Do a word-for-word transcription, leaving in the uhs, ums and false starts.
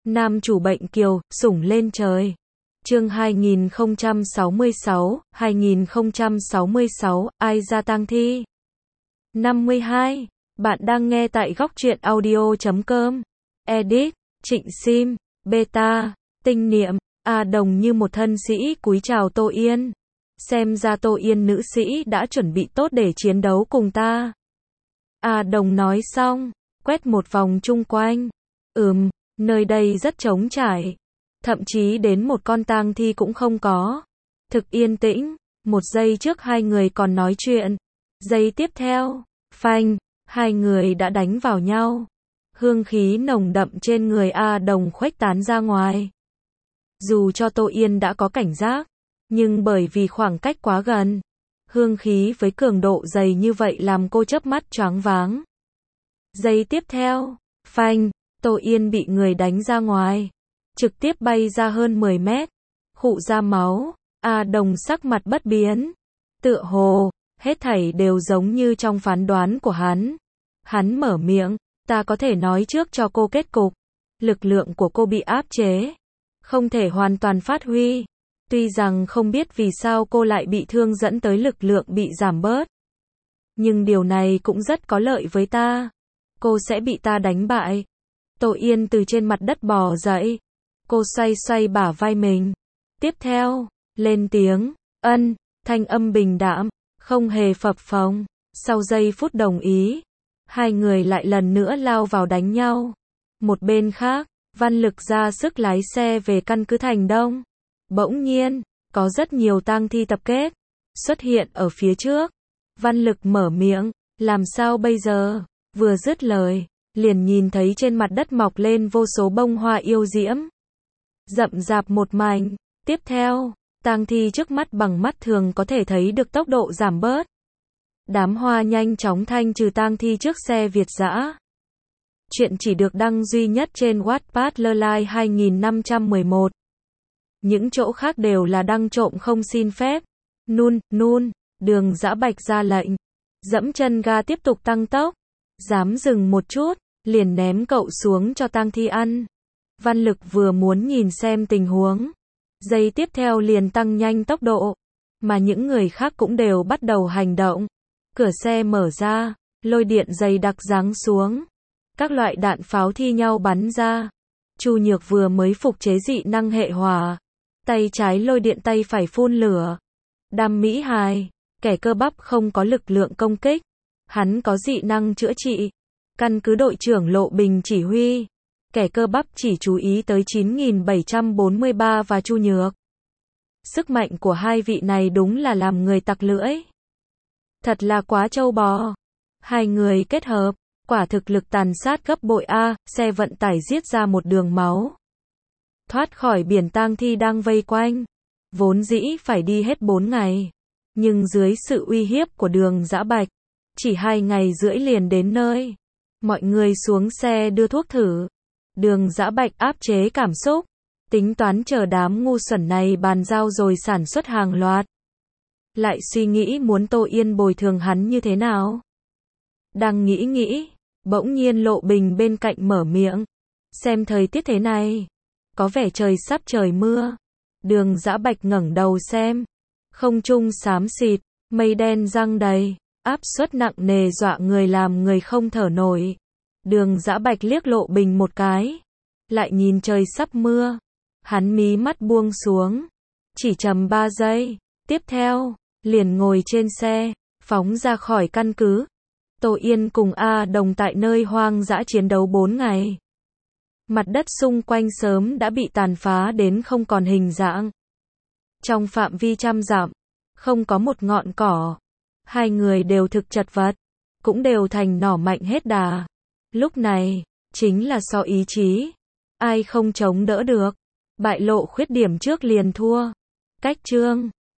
Nam chủ bệnh kiều, sủng lên trời. Chương hai nghìn không trăm sáu mươi sáu, hai nghìn không trăm sáu mươi sáu, ai ra tang thi? năm mươi hai. Bạn đang nghe tại góc truyện audio chấm com. Edit, Trịnh Sim, Beta, Tinh Niệm, A Đồng như một thân sĩ cúi chào Tô Yên. Xem ra Tô Yên nữ sĩ đã chuẩn bị tốt để chiến đấu cùng ta. A Đồng nói xong, quét một vòng chung quanh. Ừm, nơi đây rất trống trải. Thậm chí đến một con tang thi cũng không có. Thực yên tĩnh, một giây trước hai người còn nói chuyện. Giây tiếp theo, phanh, hai người đã đánh vào nhau. Hương khí nồng đậm trên người A Đồng khuếch tán ra ngoài. Dù cho Tô Yên đã có cảnh giác, nhưng bởi vì khoảng cách quá gần, hương khí với cường độ dày như vậy làm cô chớp mắt choáng váng. Giây tiếp theo, phanh, Tô Yên bị người đánh ra ngoài, trực tiếp bay ra hơn mười mét, khụ ra máu. A Đồng sắc mặt bất biến, tựa hồ hết thảy đều giống như trong phán đoán của hắn. Hắn mở miệng, ta có thể nói trước cho cô kết cục. Lực lượng của cô bị áp chế, không thể hoàn toàn phát huy. Tuy rằng không biết vì sao cô lại bị thương dẫn tới lực lượng bị giảm bớt, nhưng điều này cũng rất có lợi với ta. Cô sẽ bị ta đánh bại. Tô Yên từ trên mặt đất bò dậy. Cô xoay xoay bả vai mình. Tiếp theo, lên tiếng, ân, thanh âm bình đạm, không hề phập phồng. Sau giây phút đồng ý, hai người lại lần nữa lao vào đánh nhau. Một bên khác, Văn Lực ra sức lái xe về căn cứ Thành Đông. Bỗng nhiên, có rất nhiều tang thi tập kết, xuất hiện ở phía trước. Văn Lực mở miệng, làm sao bây giờ? Vừa dứt lời, liền nhìn thấy trên mặt đất mọc lên vô số bông hoa yêu diễm. Rậm rạp một mảnh. Tiếp theo, tang thi trước mắt bằng mắt thường có thể thấy được tốc độ giảm bớt. Đám hoa nhanh chóng thanh trừ tang thi trước xe Việt dã. Chuyện chỉ được đăng duy nhất trên Wattpad Lơ hai nghìn năm trăm mười một. Những chỗ khác đều là đăng trộm không xin phép. Nun, nun, Đường Dã Bạch ra lệnh. Dẫm chân ga tiếp tục tăng tốc. Dám dừng một chút, liền ném cậu xuống cho tang thi ăn. Văn Lực vừa muốn nhìn xem tình huống, giây tiếp theo liền tăng nhanh tốc độ. Mà những người khác cũng đều bắt đầu hành động. Cửa xe mở ra, lôi điện dày đặc giáng xuống. Các loại đạn pháo thi nhau bắn ra. Chu Nhược vừa mới phục chế dị năng hệ hỏa. Tay trái lôi điện, tay phải phun lửa. Đam Mỹ Hài, kẻ cơ bắp không có lực lượng công kích. Hắn có dị năng chữa trị. Căn cứ đội trưởng Lộ Bình chỉ huy. Kẻ cơ bắp chỉ chú ý tới chín nghìn bảy trăm bốn mươi ba và Chu Nhược. Sức mạnh của hai vị này đúng là làm người tặc lưỡi. Thật là quá trâu bò. Hai người kết hợp, quả thực lực tàn sát gấp bội a, xe vận tải giết ra một đường máu. Thoát khỏi biển tang thi đang vây quanh. Vốn dĩ phải đi hết bốn ngày. Nhưng dưới sự uy hiếp của Đường Dã Bạch, chỉ hai ngày rưỡi liền đến nơi. Mọi người xuống xe đưa thuốc thử. Đường Dã Bạch áp chế cảm xúc, tính toán chờ đám ngu xuẩn này bàn giao rồi sản xuất hàng loạt. Lại suy nghĩ muốn Tô Yên bồi thường hắn như thế nào. Đang nghĩ nghĩ, bỗng nhiên Lộ Bình bên cạnh mở miệng. Xem thời tiết thế này, có vẻ trời sắp trời mưa. Đường Dã Bạch ngẩng đầu xem. Không trung xám xịt, mây đen giăng đầy, áp suất nặng nề dọa người làm người không thở nổi. Đường Dã Bạch liếc Lộ Bình một cái, lại nhìn trời sắp mưa. Hắn mí mắt buông xuống, chỉ trầm ba giây, tiếp theo, liền ngồi trên xe, phóng ra khỏi căn cứ. Tô Yên cùng A Đồng tại nơi hoang dã chiến đấu bốn ngày. Mặt đất xung quanh sớm đã bị tàn phá đến không còn hình dạng. Trong phạm vi trăm dặm, không có một ngọn cỏ. Hai người đều thực chật vật, cũng đều thành nỏ mạnh hết đà. Lúc này, chính là so ý chí. Ai không chống đỡ được, bại lộ khuyết điểm trước liền thua. Cách chương